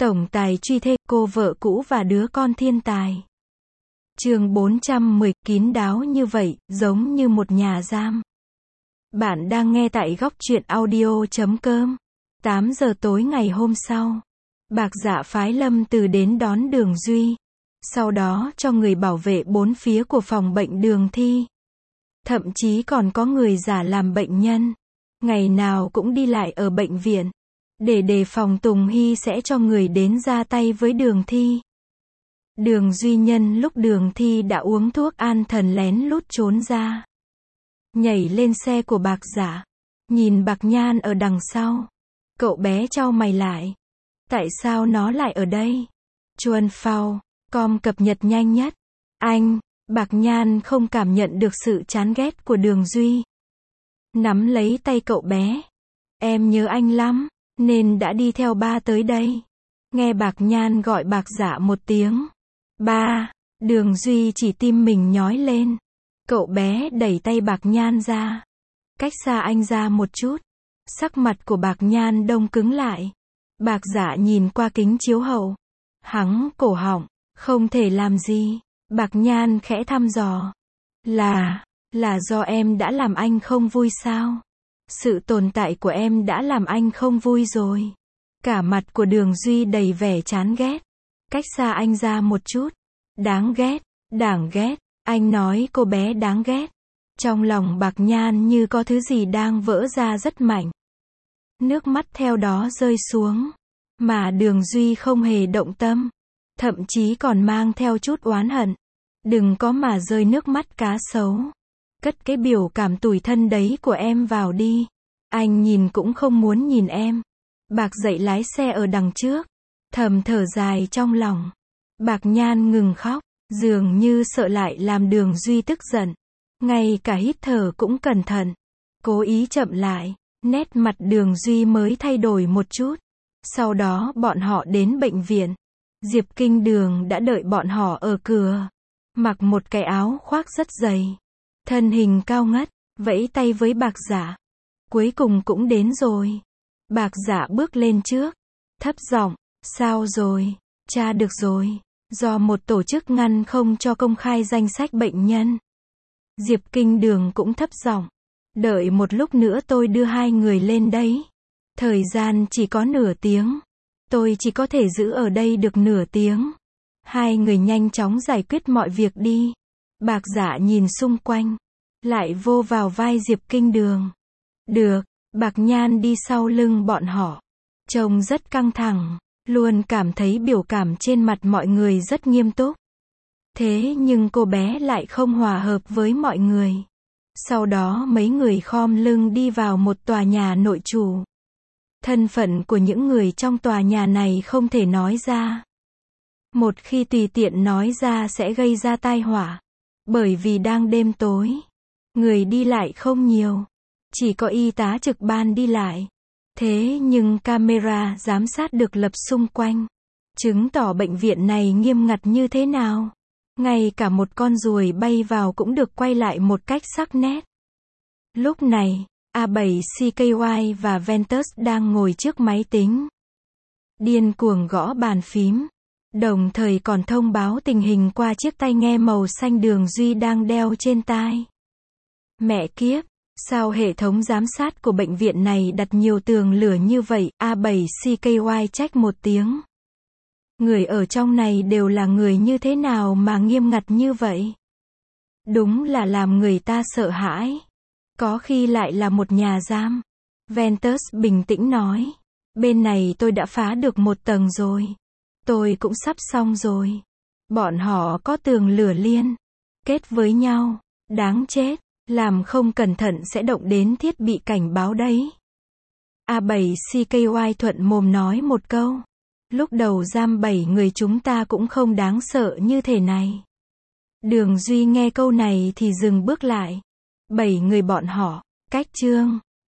Tổng tài truy thê, cô vợ cũ và đứa con thiên tài. Chương 410, kín đáo như vậy, giống như một nhà giam. Bạn đang nghe tại góc truyện audio.com. 8 giờ tối ngày hôm sau, Bạc Dạ phái Lâm Từ đến đón Đường Duy. Sau đó cho người bảo vệ bốn phía của phòng bệnh Đường Thi. Thậm chí còn có người giả làm bệnh nhân. Ngày nào cũng đi lại ở bệnh viện. Để đề phòng Tùng Hy sẽ cho người đến ra tay với Đường Thi. Đường Duy nhân lúc Đường Thi đã uống thuốc an thần lén lút trốn ra. Nhảy lên xe của Bạc Dạ. Nhìn Bạc Nhan ở đằng sau. Cậu bé chau mày lại. Tại sao nó lại ở đây? Chuan Phao, com cập nhật nhanh nhất. Anh, Bạc Nhan không cảm nhận được sự chán ghét của Đường Duy. Nắm lấy tay cậu bé. Em nhớ anh lắm, nên đã đi theo ba tới đây. Nghe Bạc Nhan gọi Bạc Dạ một tiếng. Ba, Đường Duy chỉ tim mình nhói lên. Cậu bé đẩy tay Bạc Nhan ra. Cách xa anh ra một chút. Sắc mặt của Bạc Nhan đông cứng lại. Bạc Dạ nhìn qua kính chiếu hậu. Hắng cổ họng, không thể làm gì. Bạc Nhan khẽ thăm dò. Là do em đã làm anh không vui sao? Sự tồn tại của em đã làm anh không vui rồi. Cả mặt của Đường Duy đầy vẻ chán ghét. Cách xa anh ra một chút. Đáng ghét, đáng ghét. Anh nói cô bé đáng ghét. Trong lòng Bạc Nhan như có thứ gì đang vỡ ra rất mạnh. Nước mắt theo đó rơi xuống. Mà Đường Duy không hề động tâm. Thậm chí còn mang theo chút oán hận. Đừng có mà rơi nước mắt cá sấu. Cất cái biểu cảm tủi thân đấy của em vào đi. Anh nhìn cũng không muốn nhìn em. Bạc dậy lái xe ở đằng trước. Thầm thở dài trong lòng. Bạc Nhan ngừng khóc. Dường như sợ lại làm Đường Duy tức giận. Ngay cả hít thở cũng cẩn thận. Cố ý chậm lại. Nét mặt Đường Duy mới thay đổi một chút. Sau đó bọn họ đến bệnh viện. Diệp Kinh Đường đã đợi bọn họ ở cửa. Mặc một cái áo khoác rất dày. Thân hình cao ngất, vẫy tay với Bạc Dạ. Cuối cùng cũng đến rồi. Bạc Dạ bước lên trước. Thấp giọng, sao rồi? Tra được rồi. Do một tổ chức ngăn không cho công khai danh sách bệnh nhân. Diệp Kinh Đường cũng thấp giọng. Đợi một lúc nữa tôi đưa hai người lên đấy. Thời gian chỉ có nửa tiếng. Tôi chỉ có thể giữ ở đây được nửa tiếng. Hai người nhanh chóng giải quyết mọi việc đi. Bạc Dạ nhìn xung quanh. Lại vô vào vai Diệp Kinh Đường. Được, Bạc Nhan đi sau lưng bọn họ. Trông rất căng thẳng. Luôn cảm thấy biểu cảm trên mặt mọi người rất nghiêm túc. Thế nhưng cô bé lại không hòa hợp với mọi người. Sau đó mấy người khom lưng đi vào một tòa nhà nội trú. Thân phận của những người trong tòa nhà này không thể nói ra. Một khi tùy tiện nói ra sẽ gây ra tai họa. Bởi vì đang đêm tối. Người đi lại không nhiều. Chỉ có y tá trực ban đi lại. Thế nhưng camera giám sát được lập xung quanh. Chứng tỏ bệnh viện này nghiêm ngặt như thế nào. Ngay cả một con ruồi bay vào cũng được quay lại một cách sắc nét. Lúc này, A7CKY và Ventus đang ngồi trước máy tính. Điên cuồng gõ bàn phím. Đồng thời còn thông báo tình hình qua chiếc tai nghe màu xanh Đường Duy đang đeo trên tai. Mẹ kiếp, sao hệ thống giám sát của bệnh viện này đặt nhiều tường lửa như vậy? A7CKY trách một tiếng. Người ở trong này đều là người như thế nào mà nghiêm ngặt như vậy? Đúng là làm người ta sợ hãi. Có khi lại là một nhà giam. Ventus bình tĩnh nói. Bên này tôi đã phá được một tầng rồi. Tôi cũng sắp xong rồi. Bọn họ có tường lửa liên kết với nhau. Đáng chết. Làm không cẩn thận sẽ động đến thiết bị cảnh báo đấy. A7CKY thuận mồm nói một câu. Lúc đầu giam 7 người chúng ta cũng không đáng sợ như thế này. Đường Duy nghe câu này thì dừng bước lại. 7 người bọn họ, cách chương.